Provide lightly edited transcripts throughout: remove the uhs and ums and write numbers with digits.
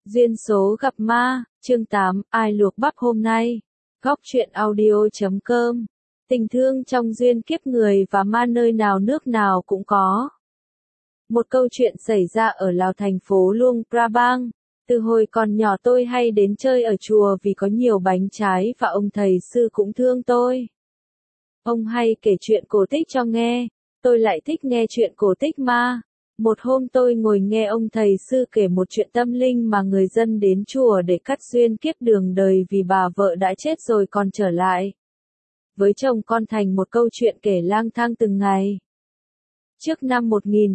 Duyên số gặp ma, chương 8, ai luộc bắp hôm nay. Góc truyện audio.com. Tình thương trong duyên kiếp người và ma nơi nào nước nào cũng có. Một câu chuyện xảy ra ở Lào thành phố Luông Prabang. Từ hồi còn nhỏ tôi hay đến chơi ở chùa vì có nhiều bánh trái và ông thầy sư cũng thương tôi. Ông hay kể chuyện cổ tích cho nghe. Tôi lại thích nghe chuyện cổ tích ma. Một hôm tôi ngồi nghe ông thầy sư kể một chuyện tâm linh mà người dân đến chùa để cắt duyên kiếp đường đời vì bà vợ đã chết rồi còn trở lại với chồng con thành một câu chuyện kể lang thang từng ngày. Trước năm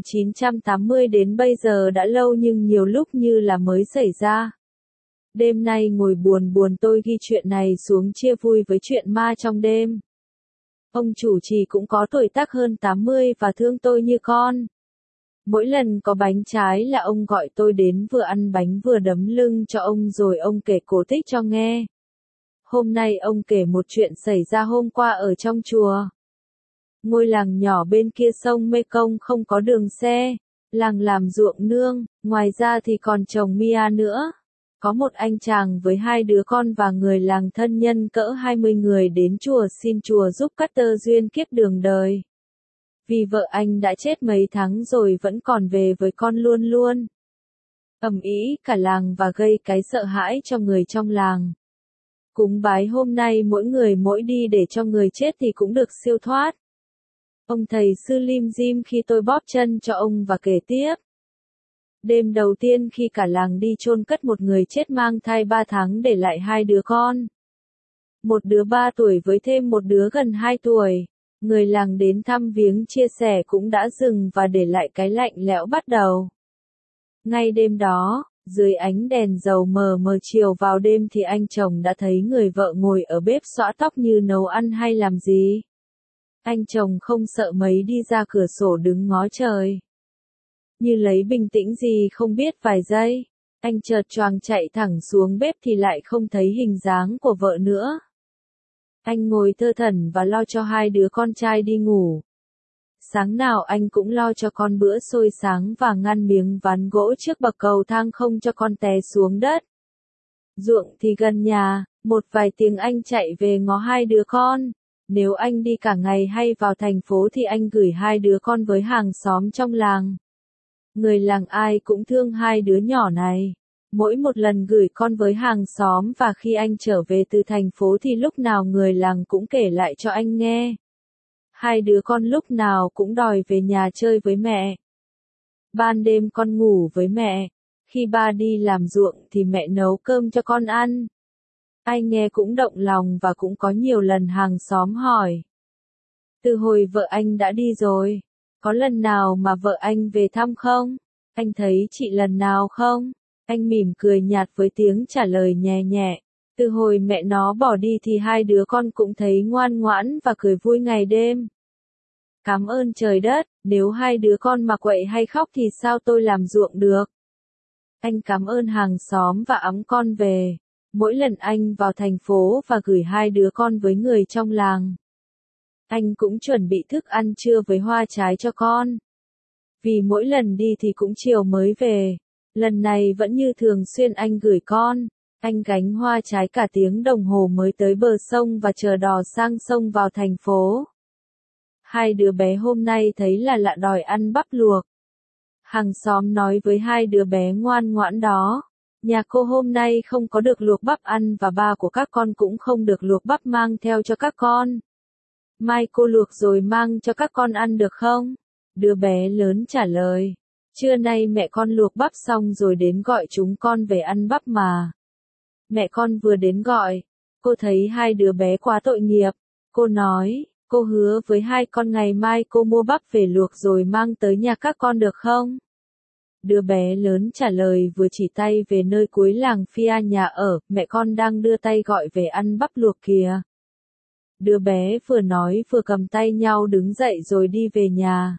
1980 đến bây giờ đã lâu nhưng nhiều lúc như là mới xảy ra. Đêm nay ngồi buồn tôi ghi chuyện này xuống chia vui với chuyện ma trong đêm. Ông chủ trì cũng có tuổi tác hơn 80 và thương tôi như con. Mỗi lần có bánh trái là ông gọi tôi đến vừa ăn bánh vừa đấm lưng cho ông rồi ông kể cổ tích cho nghe. Hôm nay ông kể một chuyện xảy ra hôm qua ở trong chùa. Ngôi làng nhỏ bên kia sông Mekong không có đường xe, làng làm ruộng nương, ngoài ra thì còn trồng mia nữa. Có một anh chàng với 2 đứa con và người làng thân nhân cỡ 20 người đến chùa xin chùa giúp cắt tơ duyên kiếp đường đời. Vì vợ anh đã chết mấy tháng rồi vẫn còn về với con luôn luôn. Ầm ĩ cả làng và gây cái sợ hãi cho người trong làng. Cúng bái hôm nay mỗi người mỗi đi để cho người chết thì cũng được siêu thoát. Ông thầy sư lim dim khi tôi bóp chân cho ông và kể tiếp. Đêm đầu tiên khi cả làng đi chôn cất một người chết mang thai 3 tháng để lại 2 đứa con. Một đứa 3 tuổi với thêm một đứa gần 2 tuổi. Người làng đến thăm viếng chia sẻ cũng đã dừng và để lại cái lạnh lẽo bắt đầu. Ngay đêm đó, dưới ánh đèn dầu mờ mờ chiều vào đêm thì anh chồng đã thấy người vợ ngồi ở bếp xõa tóc như nấu ăn hay làm gì. Anh chồng không sợ mấy đi ra cửa sổ đứng ngó trời. Như lấy bình tĩnh gì không biết vài giây, anh chợt choàng chạy thẳng xuống bếp thì lại không thấy hình dáng của vợ nữa. Anh ngồi thơ thẩn và lo cho 2 đứa con trai đi ngủ. Sáng nào anh cũng lo cho con bữa xôi sáng và ngăn miếng ván gỗ trước bậc cầu thang không cho con té xuống đất. Ruộng thì gần nhà, một vài tiếng anh chạy về ngó 2 đứa con. Nếu anh đi cả ngày hay vào thành phố thì anh gửi 2 đứa con với hàng xóm trong làng. Người làng ai cũng thương 2 đứa nhỏ này. Mỗi một lần gửi con với hàng xóm và khi anh trở về từ thành phố thì lúc nào người làng cũng kể lại cho anh nghe. 2 đứa con lúc nào cũng đòi về nhà chơi với mẹ. Ban đêm con ngủ với mẹ. Khi ba đi làm ruộng thì mẹ nấu cơm cho con ăn. Anh nghe cũng động lòng và cũng có nhiều lần hàng xóm hỏi. Từ hồi vợ anh đã đi rồi, có lần nào mà vợ anh về thăm không? Anh thấy chị lần nào không? Anh mỉm cười nhạt với tiếng trả lời nhẹ nhẹ. Từ hồi mẹ nó bỏ đi thì 2 đứa con cũng thấy ngoan ngoãn và cười vui ngày đêm. Cảm ơn trời đất, nếu 2 đứa con mà quậy hay khóc thì sao tôi làm ruộng được? Anh cảm ơn hàng xóm và ẵm con về. Mỗi lần anh vào thành phố và gửi 2 đứa con với người trong làng, anh cũng chuẩn bị thức ăn trưa với hoa trái cho con. Vì mỗi lần đi thì cũng chiều mới về. Lần này vẫn như thường xuyên anh gửi con. Anh gánh hoa trái cả tiếng đồng hồ mới tới bờ sông và chờ đò sang sông vào thành phố. 2 đứa bé hôm nay thấy là lạ đòi ăn bắp luộc. Hàng xóm nói với 2 đứa bé ngoan ngoãn đó. Nhà cô hôm nay không có được luộc bắp ăn và ba của các con cũng không được luộc bắp mang theo cho các con. Mai cô luộc rồi mang cho các con ăn được không? Đứa bé lớn trả lời. Trưa nay mẹ con luộc bắp xong rồi đến gọi chúng con về ăn bắp mà. Mẹ con vừa đến gọi, cô thấy 2 đứa bé quá tội nghiệp. Cô nói, cô hứa với 2 con ngày mai cô mua bắp về luộc rồi mang tới nhà các con được không? Đứa bé lớn trả lời vừa chỉ tay về nơi cuối làng phía nhà ở, mẹ con đang đưa tay gọi về ăn bắp luộc kìa. Đứa bé vừa nói vừa cầm tay nhau đứng dậy rồi đi về nhà.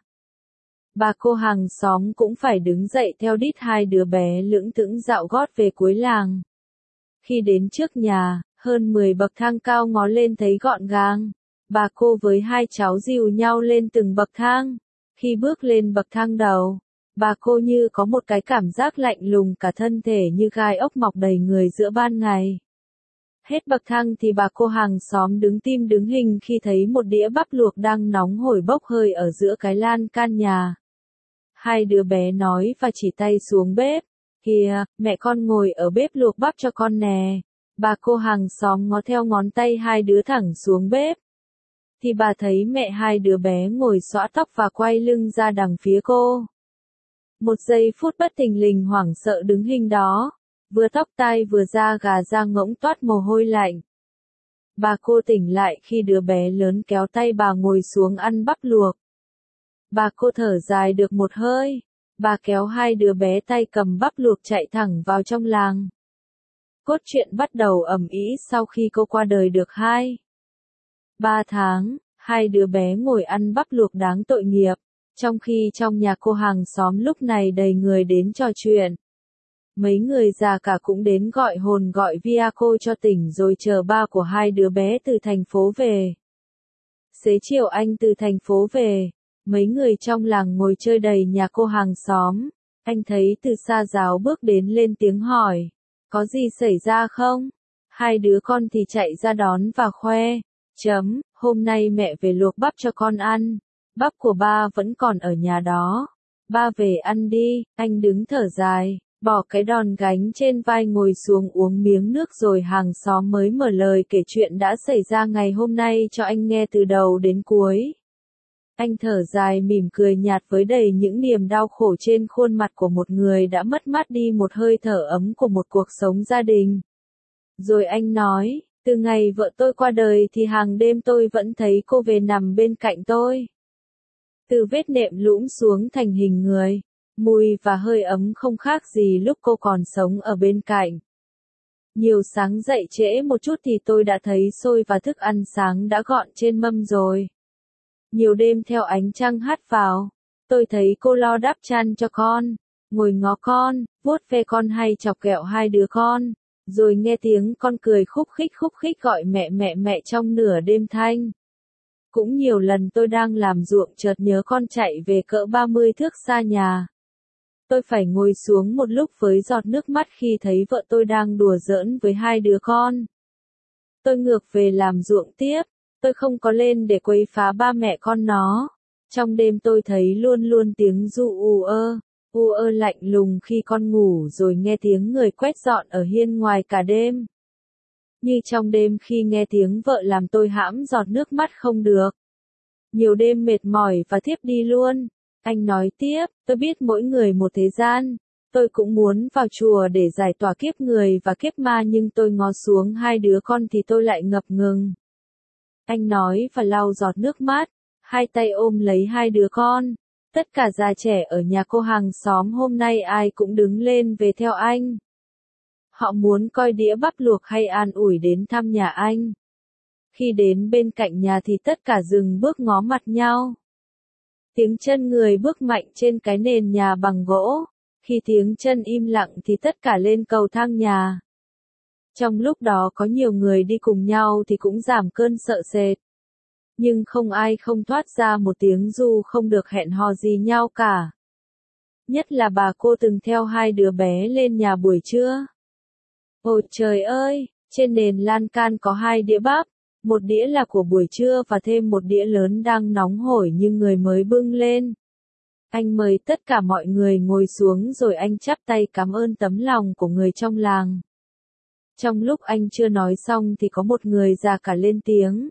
Bà cô hàng xóm cũng phải đứng dậy theo đít 2 đứa bé lững thững dạo gót về cuối làng. Khi đến trước nhà, hơn 10 bậc thang cao ngó lên thấy gọn gàng. Bà cô với 2 cháu dìu nhau lên từng bậc thang. Khi bước lên bậc thang đầu, Bà cô như có một cái cảm giác lạnh lùng cả thân thể như gai ốc mọc đầy người giữa ban ngày. Hết bậc thang thì bà cô hàng xóm đứng tim đứng hình khi thấy một đĩa bắp luộc đang nóng hổi bốc hơi ở giữa cái lan can nhà. Hai đứa bé nói và chỉ tay xuống bếp. Kìa, mẹ con ngồi ở bếp luộc bắp cho con nè. Bà cô hàng xóm ngó theo ngón tay hai đứa thẳng xuống bếp. Thì bà thấy mẹ hai đứa bé ngồi xõa tóc và quay lưng ra đằng phía cô. Một giây phút bất thình lình hoảng sợ đứng hình đó, vừa tóc tai vừa da gà da ngỗng toát mồ hôi lạnh. Bà cô tỉnh lại khi đứa bé lớn kéo tay bà ngồi xuống ăn bắp luộc. Bà cô thở dài được một hơi, bà kéo hai đứa bé tay cầm bắp luộc chạy thẳng vào trong làng. Cốt truyện bắt đầu ầm ĩ sau khi cô qua đời được 3 tháng, hai đứa bé ngồi ăn bắp luộc đáng tội nghiệp, trong khi trong nhà cô hàng xóm lúc này đầy người đến trò chuyện. Mấy người già cả cũng đến gọi hồn gọi vía cô cho tỉnh rồi chờ ba của hai đứa bé từ thành phố về. Xế chiều anh từ thành phố về, mấy người trong làng ngồi chơi đầy nhà cô hàng xóm. Anh thấy từ xa giáo bước đến lên tiếng hỏi, có gì xảy ra không? Hai đứa con thì chạy ra đón và khoe, hôm nay mẹ về luộc bắp cho con ăn, bắp của ba vẫn còn ở nhà đó. Ba về ăn đi, anh đứng thở dài, bỏ cái đòn gánh trên vai ngồi xuống uống miếng nước rồi hàng xóm mới mở lời kể chuyện đã xảy ra ngày hôm nay cho anh nghe từ đầu đến cuối. Anh thở dài mỉm cười nhạt với đầy những niềm đau khổ trên khuôn mặt của một người đã mất mát đi một hơi thở ấm của một cuộc sống gia đình. Rồi anh nói, từ ngày vợ tôi qua đời thì hàng đêm tôi vẫn thấy cô về nằm bên cạnh tôi. Từ vết nệm lũm xuống thành hình người, mùi và hơi ấm không khác gì lúc cô còn sống ở bên cạnh. Nhiều sáng dậy trễ một chút thì tôi đã thấy xôi và thức ăn sáng đã gọn trên mâm rồi. Nhiều đêm theo ánh trăng hắt vào, tôi thấy cô lo đắp chăn cho con, ngồi ngó con, vuốt ve con hay chọc ghẹo hai đứa con, rồi nghe tiếng con cười khúc khích gọi mẹ mẹ mẹ trong nửa đêm thanh. Cũng nhiều lần tôi đang làm ruộng chợt nhớ con chạy về cỡ 30 thước xa nhà. Tôi phải ngồi xuống một lúc với giọt nước mắt khi thấy vợ tôi đang đùa giỡn với hai đứa con. Tôi ngược về làm ruộng tiếp, tôi không có lên để quấy phá ba mẹ con nó. Trong đêm tôi thấy luôn luôn tiếng ru u ơ lạnh lùng khi con ngủ rồi nghe tiếng người quét dọn ở hiên ngoài cả đêm. Như trong đêm khi nghe tiếng vợ làm tôi hãm giọt nước mắt không được. Nhiều đêm mệt mỏi và thiếp đi luôn. Anh nói tiếp, tôi biết mỗi người một thế gian. Tôi cũng muốn vào chùa để giải tỏa kiếp người và kiếp ma nhưng tôi ngó xuống hai đứa con thì tôi lại ngập ngừng. Anh nói và lau giọt nước mắt, hai tay ôm lấy hai đứa con. Tất cả già trẻ ở nhà cô hàng xóm hôm nay ai cũng đứng lên về theo anh. Họ muốn coi đĩa bắp luộc hay an ủi đến thăm nhà anh. Khi đến bên cạnh nhà thì tất cả dừng bước ngó mặt nhau. Tiếng chân người bước mạnh trên cái nền nhà bằng gỗ. Khi tiếng chân im lặng thì tất cả lên cầu thang nhà. Trong lúc đó có nhiều người đi cùng nhau thì cũng giảm cơn sợ sệt. Nhưng không ai không thoát ra một tiếng dù không được hẹn hò gì nhau cả. Nhất là bà cô từng theo hai đứa bé lên nhà buổi trưa. Ôi trời ơi, trên nền lan can có hai đĩa bắp, một đĩa là của buổi trưa và thêm một đĩa lớn đang nóng hổi nhưng người mới bưng lên. Anh mời tất cả mọi người ngồi xuống rồi anh chắp tay cảm ơn tấm lòng của người trong làng. Trong lúc anh chưa nói xong thì có một người già cả lên tiếng.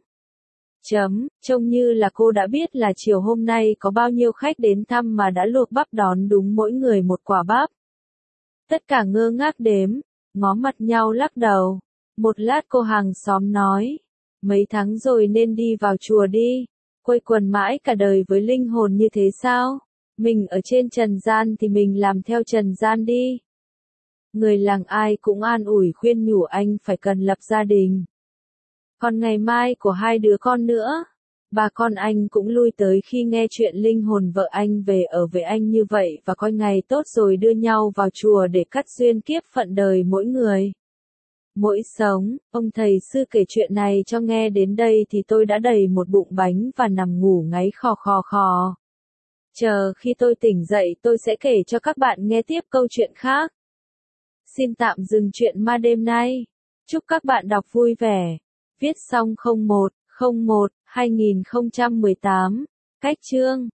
Trông như là cô đã biết là chiều hôm nay có bao nhiêu khách đến thăm mà đã luộc bắp đón đúng mỗi người một quả bắp. Tất cả ngơ ngác đếm, ngó mặt nhau lắc đầu. Một lát cô hàng xóm nói, mấy tháng rồi nên đi vào chùa đi, quây quần mãi cả đời với linh hồn như thế sao? Mình ở trên trần gian thì mình làm theo trần gian đi. Người làng ai cũng an ủi khuyên nhủ anh phải cần lập gia đình. Còn ngày mai của hai đứa con nữa, bà con anh cũng lui tới khi nghe chuyện linh hồn vợ anh về ở với anh như vậy và coi ngày tốt rồi đưa nhau vào chùa để cắt duyên kiếp phận đời mỗi người. Mỗi sống, ông thầy sư kể chuyện này cho nghe đến đây thì tôi đã đầy một bụng bánh và nằm ngủ ngáy khò khò khò. Chờ khi tôi tỉnh dậy tôi sẽ kể cho các bạn nghe tiếp câu chuyện khác. Xin tạm dừng chuyện ma đêm nay. Chúc các bạn đọc vui vẻ. Viết xong 01/01/2018. Cách chương